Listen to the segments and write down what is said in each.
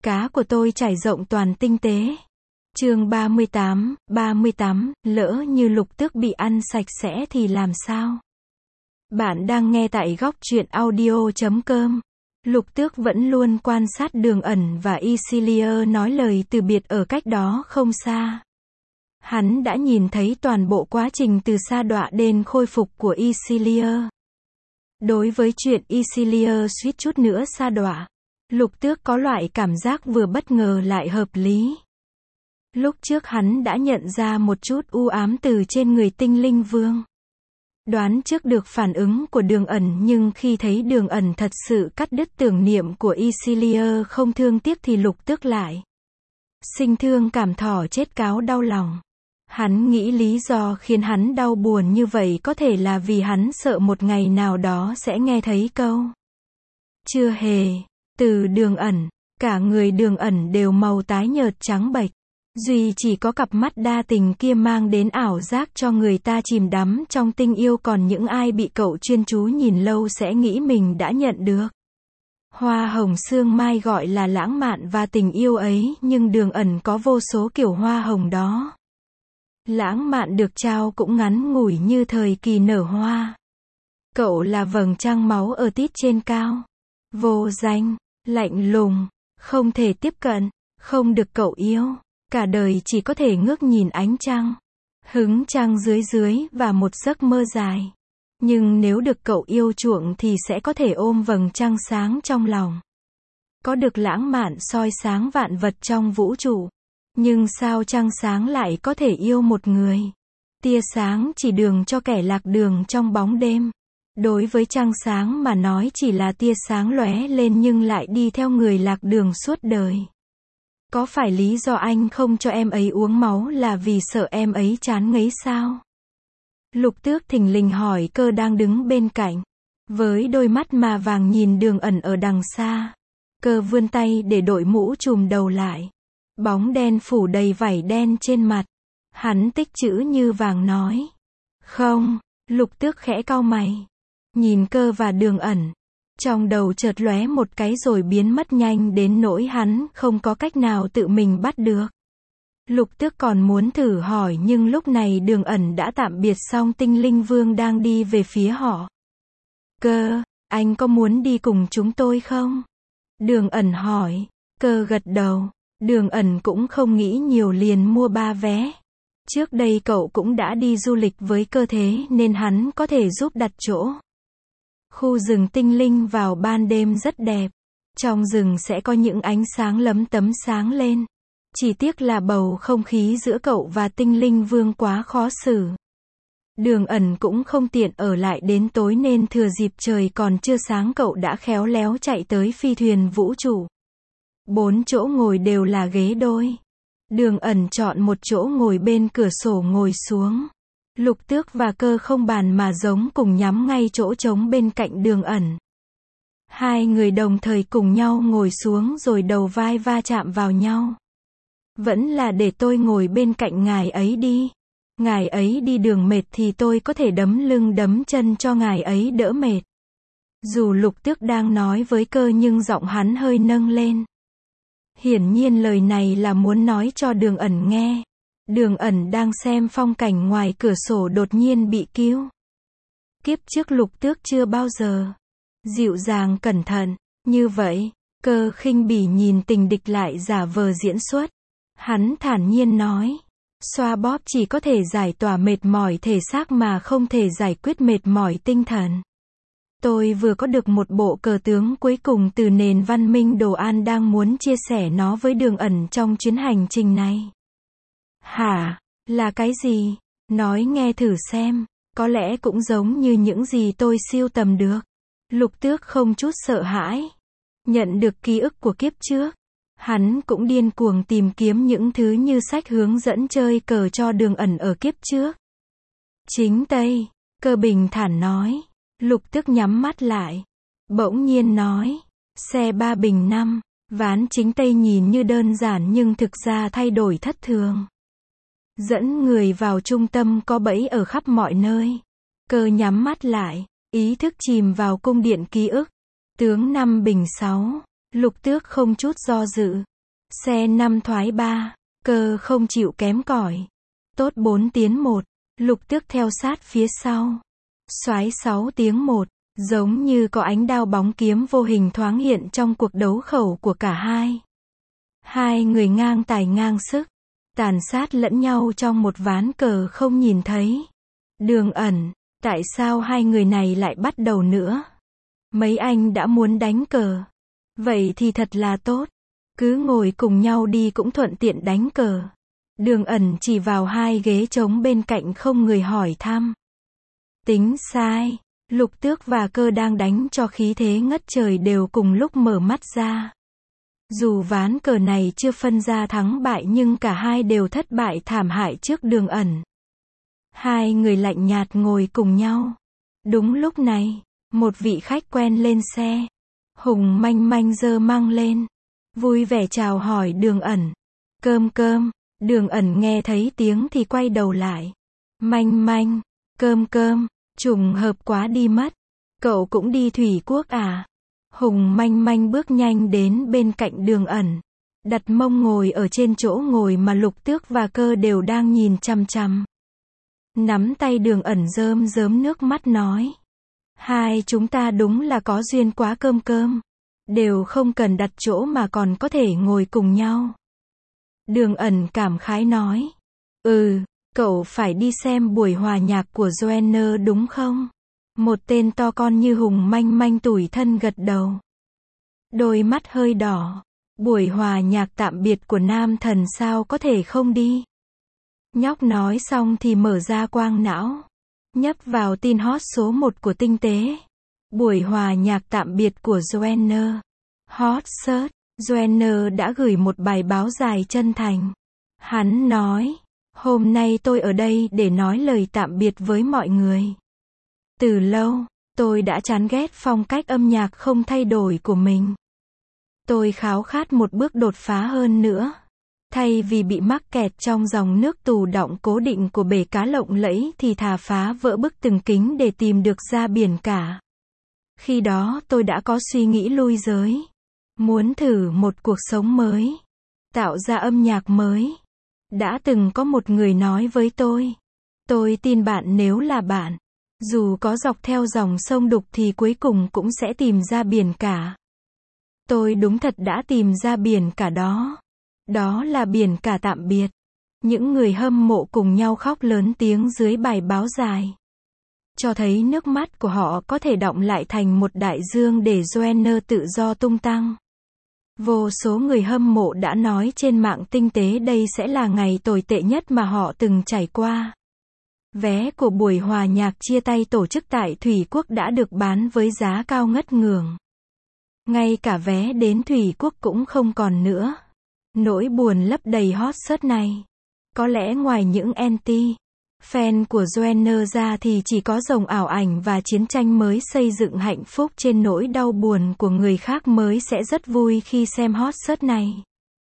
Cá của tôi trải rộng toàn tinh tế. Chương 38, lỡ như Lục Tước bị ăn sạch sẽ thì làm sao? Bạn đang nghe tại góc truyện audio.com. Lục Tước vẫn luôn quan sát Đường Ẩn và Isilea nói lời từ biệt ở cách đó không xa. Hắn đã nhìn thấy toàn bộ quá trình từ sa đọa đến khôi phục của Isilea. Đối với chuyện Isilea suýt chút nữa sa đọa, Lục Tước có loại cảm giác vừa bất ngờ lại hợp lý. Lúc trước hắn đã nhận ra một chút u ám từ trên người Tinh Linh Vương. Đoán trước được phản ứng của Đường Ẩn, nhưng khi thấy Đường Ẩn thật sự cắt đứt tưởng niệm của Isilea không thương tiếc thì Lục Tước lại sinh thương cảm thỏ chết cáo đau lòng. Hắn nghĩ lý do khiến hắn đau buồn như vậy có thể là vì hắn sợ một ngày nào đó sẽ nghe thấy câu "chưa hề" từ Đường Ẩn. Cả người Đường Ẩn đều màu tái nhợt trắng bệch. Duy chỉ có cặp mắt đa tình kia mang đến ảo giác cho người ta chìm đắm trong tình yêu, còn những ai bị cậu chuyên chú nhìn lâu sẽ nghĩ mình đã nhận được hoa hồng sương mai gọi là lãng mạn và tình yêu ấy, nhưng Đường Ẩn có vô số kiểu hoa hồng đó. Lãng mạn được trao cũng ngắn ngủi như thời kỳ nở hoa. Cậu là vầng trăng máu ở tít trên cao. Vô danh, lạnh lùng, không thể tiếp cận, không được cậu yêu. Cả đời chỉ có thể ngước nhìn ánh trăng, hứng trăng dưới dưới và một giấc mơ dài. Nhưng nếu được cậu yêu chuộng thì sẽ có thể ôm vầng trăng sáng trong lòng. Có được lãng mạn soi sáng vạn vật trong vũ trụ. Nhưng sao trăng sáng lại có thể yêu một người? Tia sáng chỉ đường cho kẻ lạc đường trong bóng đêm. Đối với trăng sáng mà nói chỉ là tia sáng lóe lên nhưng lại đi theo người lạc đường suốt đời. Có phải lý do anh không cho em ấy uống máu là vì sợ em ấy chán ngấy sao? Lục Tước thình lình hỏi Cơ đang đứng bên cạnh. Với đôi mắt mà vàng nhìn Đường Ẩn ở đằng xa. Cơ vươn tay để đội mũ trùm đầu lại. Bóng đen phủ đầy vảy đen trên mặt. Hắn tích chữ như vàng nói. Không. Lục Tước khẽ cau mày. Nhìn Cơ và Đường Ẩn. Trong đầu chợt lóe một cái rồi biến mất nhanh đến nỗi hắn không có cách nào tự mình bắt được. Lục Tước còn muốn thử hỏi nhưng lúc này Đường Ẩn đã tạm biệt xong Tinh Linh Vương đang đi về phía họ. Cơ, anh có muốn đi cùng chúng tôi không? Đường Ẩn hỏi. Cơ gật đầu. Đường Ẩn cũng không nghĩ nhiều liền mua 3 vé. Trước đây cậu cũng đã đi du lịch với Cơ thế nên hắn có thể giúp đặt chỗ. Khu rừng tinh linh vào ban đêm rất đẹp. Trong rừng sẽ có những ánh sáng lấm tấm sáng lên. Chỉ tiếc là bầu không khí giữa cậu và Tinh Linh Vương quá khó xử. Đường Ẩn cũng không tiện ở lại đến tối nên thừa dịp trời còn chưa sáng cậu đã khéo léo chạy tới phi thuyền vũ trụ. 4 chỗ ngồi đều là ghế đôi. Đường Ẩn chọn một chỗ ngồi bên cửa sổ ngồi xuống. Lục Tước và Cơ không bàn mà giống cùng nhắm ngay chỗ trống bên cạnh Đường Ẩn. Hai người đồng thời cùng nhau ngồi xuống rồi đầu vai va chạm vào nhau. Vẫn là để tôi ngồi bên cạnh ngài ấy đi. Ngài ấy đi đường mệt thì tôi có thể đấm lưng đấm chân cho ngài ấy đỡ mệt. Dù Lục Tước đang nói với Cơ nhưng giọng hắn hơi nâng lên. Hiển nhiên lời này là muốn nói cho Đường Ẩn nghe. Đường Ẩn đang xem phong cảnh ngoài cửa sổ đột nhiên bị cứu. Kiếp trước Lục Tước chưa bao giờ dịu dàng cẩn thận như vậy. Cơ khinh bỉ nhìn tình địch lại giả vờ diễn xuất. Hắn thản nhiên nói. Xoa bóp chỉ có thể giải tỏa mệt mỏi thể xác mà không thể giải quyết mệt mỏi tinh thần. Tôi vừa có được một bộ cờ tướng cuối cùng từ nền văn minh Đồ An đang muốn chia sẻ nó với Đường Ẩn trong chuyến hành trình này. Hả? Là cái gì? Nói nghe thử xem. Có lẽ cũng giống như những gì tôi sưu tầm được. Lục Tước không chút sợ hãi. Nhận được ký ức của kiếp trước. Hắn cũng điên cuồng tìm kiếm những thứ như sách hướng dẫn chơi cờ cho Đường Ẩn ở kiếp trước. Chính Tây. Cơ bình thản nói. Lục Tước nhắm mắt lại. Bỗng nhiên nói. Xe 3 bình 5. Ván chính Tây nhìn như đơn giản nhưng thực ra thay đổi thất thường. Dẫn người vào trung tâm có bẫy ở khắp mọi nơi. Cơ nhắm mắt lại. Ý thức chìm vào cung điện ký ức. Tướng 5 bình 6. Lục Tước không chút do dự. Xe 5 thoái 3, Cơ không chịu kém cỏi. Tốt 4 tiến 1, Lục Tước theo sát phía sau. Soái 6 tiếng 1, giống như có ánh đao bóng kiếm vô hình thoáng hiện trong cuộc đấu khẩu của cả hai. Hai người ngang tài ngang sức, tàn sát lẫn nhau trong một ván cờ không nhìn thấy. Đường Ẩn, tại sao hai người này lại bắt đầu nữa? Mấy anh đã muốn đánh cờ. Vậy thì thật là tốt. Cứ ngồi cùng nhau đi cũng thuận tiện đánh cờ. Đường Ẩn chỉ vào hai ghế trống bên cạnh không người hỏi thăm. Tính sai. Lục Tước và Cơ đang đánh cho khí thế ngất trời đều cùng lúc mở mắt ra. Dù ván cờ này chưa phân ra thắng bại nhưng cả hai đều thất bại thảm hại trước Đường Ẩn. Hai người lạnh nhạt ngồi cùng nhau. Đúng lúc này, một vị khách quen lên xe. Hùng Manh Manh giơ măng lên, vui vẻ chào hỏi Đường Ẩn. Cơm cơm. Đường Ẩn nghe thấy tiếng thì quay đầu lại. Manh Manh, cơm cơm, trùng hợp quá đi mất. Cậu cũng đi Thủy Quốc à? Hùng Manh Manh bước nhanh đến bên cạnh Đường Ẩn, đặt mông ngồi ở trên chỗ ngồi mà Lục Tước và Cơ đều đang nhìn chằm chằm. Nắm tay Đường Ẩn rơm rớm nước mắt nói. Hai chúng ta đúng là có duyên quá cơm cơm. Đều không cần đặt chỗ mà còn có thể ngồi cùng nhau. Đường Ẩn cảm khái nói. Cậu phải đi xem buổi hòa nhạc của Joanna đúng không? Một tên to con như Hùng Manh Manh tủi thân gật đầu. Đôi mắt hơi đỏ. Buổi hòa nhạc tạm biệt của nam thần sao có thể không đi? Nhóc nói xong thì mở ra quang não. Nhấp vào tin hot số 1 của tinh tế. Buổi hòa nhạc tạm biệt của Joanna. Hot search. Joanna đã gửi một bài báo dài chân thành. Hắn nói. Hôm nay tôi ở đây để nói lời tạm biệt với mọi người. Từ lâu, tôi đã chán ghét phong cách âm nhạc không thay đổi của mình. Tôi khao khát một bước đột phá hơn nữa. Thay vì bị mắc kẹt trong dòng nước tù đọng cố định của bể cá lộng lẫy thì thà phá vỡ bức tường kính để tìm được ra biển cả. Khi đó tôi đã có suy nghĩ lui giới. Muốn thử một cuộc sống mới. Tạo ra âm nhạc mới. Đã từng có một người nói với tôi tin bạn nếu là bạn. Dù có dọc theo dòng sông đục thì cuối cùng cũng sẽ tìm ra biển cả. Tôi đúng thật đã tìm ra biển cả đó. Đó là biển cả tạm biệt. Những người hâm mộ cùng nhau khóc lớn tiếng dưới bài báo dài. Cho thấy nước mắt của họ có thể đọng lại thành một đại dương để Joanna tự do tung tăng. Vô số người hâm mộ đã nói trên mạng tinh tế đây sẽ là ngày tồi tệ nhất mà họ từng trải qua. Vé của buổi hòa nhạc chia tay tổ chức tại Thủy Quốc đã được bán với giá cao ngất ngưởng. Ngay cả vé đến Thủy Quốc cũng không còn nữa. Nỗi buồn lấp đầy hot search này. Có lẽ ngoài những anti-fan của Joanna ra thì chỉ có dòng ảo ảnh và chiến tranh mới xây dựng hạnh phúc trên nỗi đau buồn của người khác mới sẽ rất vui khi xem hot search này.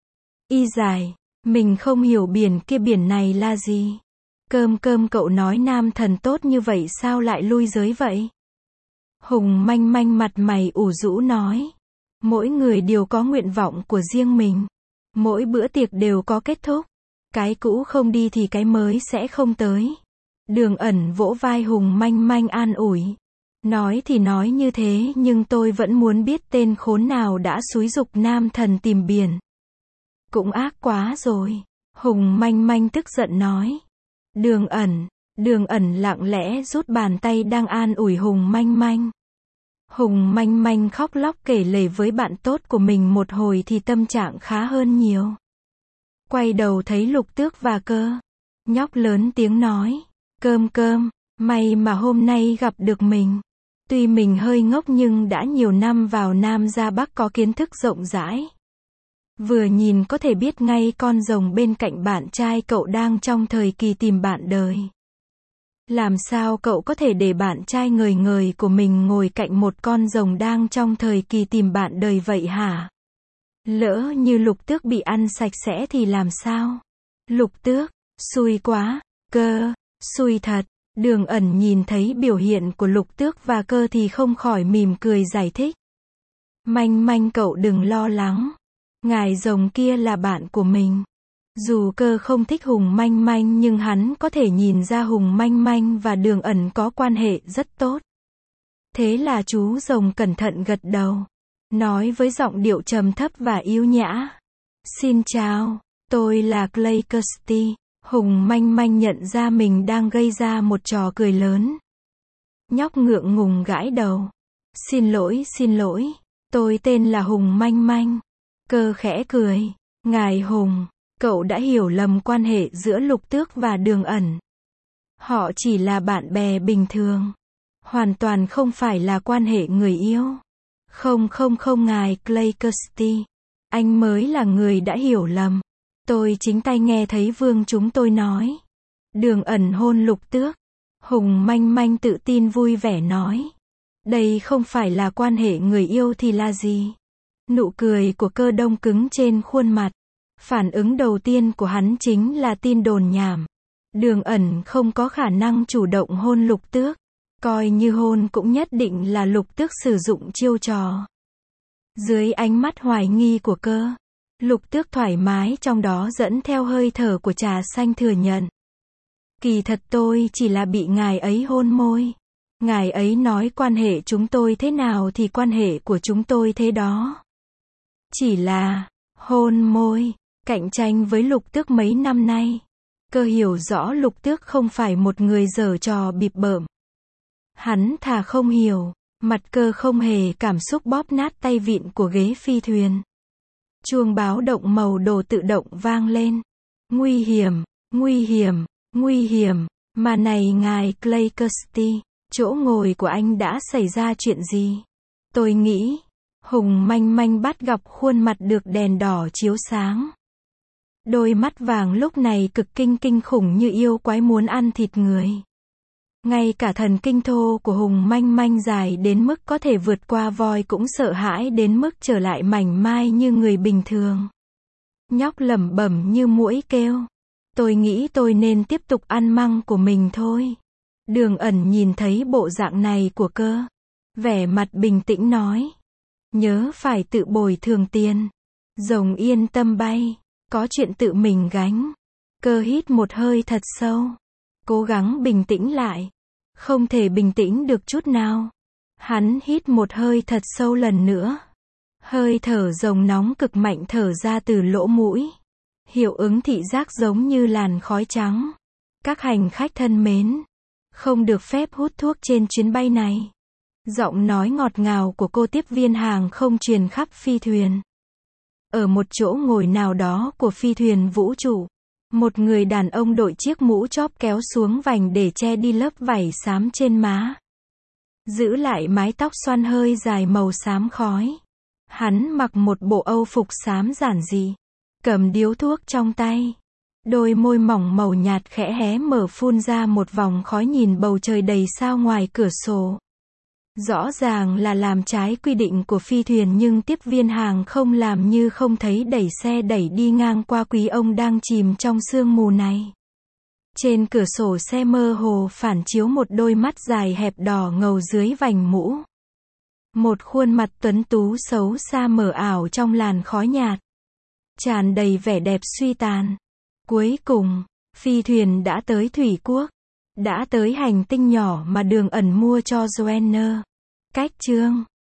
Y dài, mình không hiểu biển kia biển này là gì. Cơm cơm cậu nói nam thần tốt như vậy sao lại lui giới vậy? Hùng Manh Manh mặt mày ủ rũ nói. Mỗi người đều có nguyện vọng của riêng mình. Mỗi bữa tiệc đều có kết thúc. Cái cũ không đi thì cái mới sẽ không tới. Đường Ẩn vỗ vai Hùng Manh Manh an ủi. Nói thì nói như thế nhưng tôi vẫn muốn biết tên khốn nào đã xúi giục nam thần tìm biển. Cũng ác quá rồi. Hùng Manh Manh tức giận nói. Đường Ẩn lặng lẽ rút bàn tay đang an ủi Hùng Manh Manh. Hùng Manh Manh khóc lóc kể lể với bạn tốt của mình một hồi thì tâm trạng khá hơn nhiều. Quay đầu thấy Lục Tước và Cơ. Nhóc lớn tiếng nói. Cơm cơm, may mà hôm nay gặp được mình. Tuy mình hơi ngốc nhưng đã nhiều năm vào Nam ra Bắc có kiến thức rộng rãi. Vừa nhìn có thể biết ngay con rồng bên cạnh bạn trai cậu đang trong thời kỳ tìm bạn đời. Làm sao cậu có thể để bạn trai ngời ngời của mình ngồi cạnh một con rồng đang trong thời kỳ tìm bạn đời vậy hả? Lỡ như Lục Tước bị ăn sạch sẽ thì làm sao? Lục Tước, xui quá. Cơ, xui thật. Đường Ẩn nhìn thấy biểu hiện của Lục Tước và Cơ thì không khỏi mỉm cười giải thích. Manh Manh cậu đừng lo lắng. Ngài rồng kia là bạn của mình. Dù Cơ không thích Hùng Manh Manh nhưng hắn có thể nhìn ra Hùng Manh Manh và Đường Ẩn có quan hệ rất tốt. Thế là chú rồng cẩn thận gật đầu, nói với giọng điệu trầm thấp và yếu nhã. Xin chào, tôi là Clay Kirsty. Hùng Manh Manh nhận ra mình đang gây ra một trò cười lớn. Nhóc ngượng ngùng gãi đầu. Xin lỗi, tôi tên là Hùng Manh Manh. Cơ khẽ cười. Ngài Hùng, cậu đã hiểu lầm quan hệ giữa Lục Tước và Đường Ẩn. Họ chỉ là bạn bè bình thường. Hoàn toàn không phải là quan hệ người yêu. Không ngài Clay Kirsty. Anh mới là người đã hiểu lầm. Tôi chính tai nghe thấy vương chúng tôi nói. Đường Ẩn hôn Lục Tước. Hùng Manh Manh tự tin vui vẻ nói. Đây không phải là quan hệ người yêu thì là gì? Nụ cười của Cơ đông cứng trên khuôn mặt. Phản ứng đầu tiên của hắn chính là tin đồn nhảm. Đường Ẩn không có khả năng chủ động hôn Lục Tước. Coi như hôn cũng nhất định là Lục Tước sử dụng chiêu trò. Dưới ánh mắt hoài nghi của Cơ, Lục Tước thoải mái trong đó dẫn theo hơi thở của trà xanh thừa nhận. Kỳ thật tôi chỉ là bị ngài ấy hôn môi. Ngài ấy nói quan hệ chúng tôi thế nào thì quan hệ của chúng tôi thế đó. Chỉ là hôn môi. Cạnh tranh với Lục Tước mấy năm nay, Cơ hiểu rõ Lục Tước không phải một người giở trò bịp bợm. Hắn thà không hiểu. Mặt Cơ không hề cảm xúc bóp nát tay vịn của ghế phi thuyền. Chuông báo động màu đồ tự động vang lên. Nguy hiểm, mà này ngài Clay Kirsty, chỗ ngồi của anh đã xảy ra chuyện gì? Tôi nghĩ, Hùng Manh Manh bắt gặp khuôn mặt được đèn đỏ chiếu sáng. Đôi mắt vàng lúc này cực kinh khủng như yêu quái muốn ăn thịt người. Ngay cả thần kinh thô của Hùng Manh Manh dài đến mức có thể vượt qua voi cũng sợ hãi đến mức trở lại mảnh mai như người bình thường. Nhóc lẩm bẩm như muỗi kêu. Tôi nghĩ tôi nên tiếp tục ăn măng của mình thôi. Đường Ẩn nhìn thấy bộ dạng này của Cơ. Vẻ mặt bình tĩnh nói. Nhớ phải tự bồi thường tiền. Rồng yên tâm bay. Có chuyện tự mình gánh. Cơ hít một hơi thật sâu. Cố gắng bình tĩnh lại. Không thể bình tĩnh được chút nào. Hắn hít một hơi thật sâu lần nữa. Hơi thở rồng nóng cực mạnh thở ra từ lỗ mũi. Hiệu ứng thị giác giống như làn khói trắng. Các hành khách thân mến, không được phép hút thuốc trên chuyến bay này. Giọng nói ngọt ngào của cô tiếp viên hàng không truyền khắp phi thuyền. Ở một chỗ ngồi nào đó của phi thuyền vũ trụ, một người đàn ông đội chiếc mũ chóp kéo xuống vành để che đi lớp vảy xám trên má. Giữ lại mái tóc xoăn hơi dài màu xám khói. Hắn mặc một bộ âu phục xám giản dị, cầm điếu thuốc trong tay. Đôi môi mỏng màu nhạt khẽ hé mở phun ra một vòng khói nhìn bầu trời đầy sao ngoài cửa sổ. Rõ ràng là làm trái quy định của phi thuyền nhưng tiếp viên hàng không làm như không thấy đẩy xe đẩy đi ngang qua quý ông đang chìm trong sương mù này. Trên cửa sổ xe mơ hồ phản chiếu một đôi mắt dài hẹp đỏ ngầu dưới vành mũ. Một khuôn mặt tuấn tú xấu xa mờ ảo trong làn khói nhạt. Tràn đầy vẻ đẹp suy tàn. Cuối cùng, phi thuyền đã tới Thủy Quốc. Đã tới hành tinh nhỏ mà Đường Ẩn mua cho Joanna. Cách chương